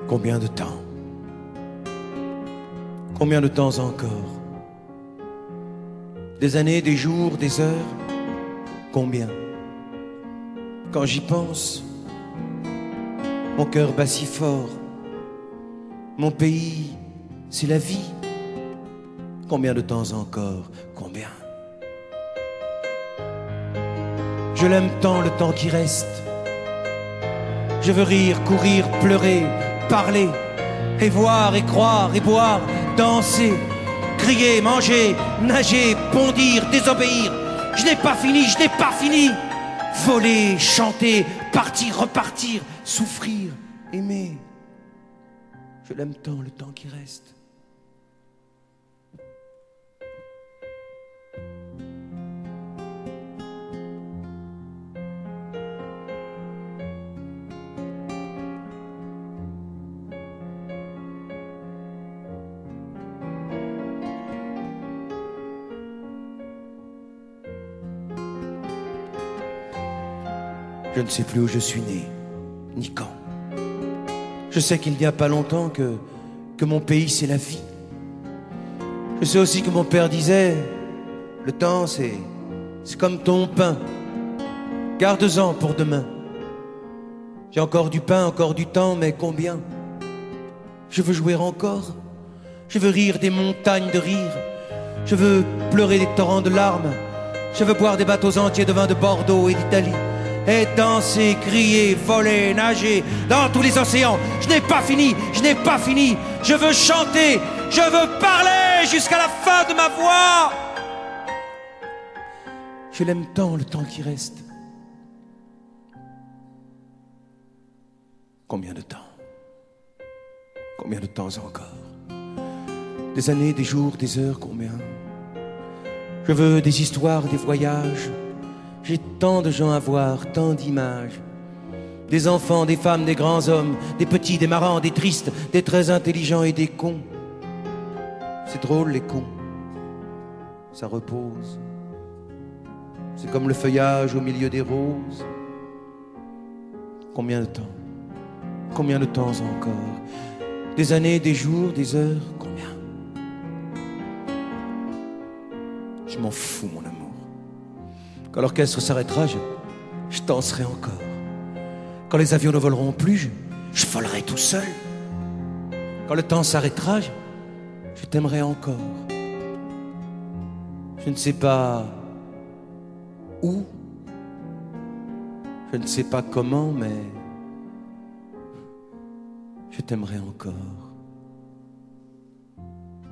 Combien de temps? Combien de temps encore? Des années, des jours, des heures? Combien? Quand j'y pense, mon cœur bat si fort. Mon pays, c'est la vie. Combien de temps encore? Combien? Je l'aime tant, le temps qui reste. Je veux rire, courir, pleurer, parler, et voir, et croire, et boire, danser, crier, manger, nager, bondir, désobéir. Je n'ai pas fini, je n'ai pas fini. Voler, chanter, partir, repartir, souffrir, aimer. Je l'aime tant, le temps qui reste. Je ne sais plus où je suis né, ni quand. Je sais qu'il n'y a pas longtemps que mon pays c'est la vie. Je sais aussi que mon père disait, le temps c'est comme ton pain, garde-en pour demain. J'ai encore du pain, encore du temps, mais combien? Je veux jouer encore, je veux rire des montagnes de rire, je veux pleurer des torrents de larmes, je veux boire des bateaux entiers de vin de Bordeaux et d'Italie. Et danser, crier, voler, nager dans tous les océans. Je n'ai pas fini, je n'ai pas fini. Je veux chanter, je veux parler jusqu'à la fin de ma voix. Je l'aime tant, le temps qui reste. Combien de temps? Combien de temps encore? Des années, des jours, des heures, combien? Je veux des histoires, des voyages. J'ai tant de gens à voir, tant d'images. Des enfants, des femmes, des grands hommes, des petits, des marrants, des tristes, des très intelligents et des cons. C'est drôle les cons, ça repose. C'est comme le feuillage au milieu des roses. Combien de temps? Combien de temps encore? Des années, des jours, des heures, combien? Je m'en fous mon amour. Quand l'orchestre s'arrêtera, je danserai encore. Quand les avions ne voleront plus, je volerai tout seul. Quand le temps s'arrêtera, je t'aimerai encore. Je ne sais pas où, je ne sais pas comment, mais je t'aimerai encore. D'accord ?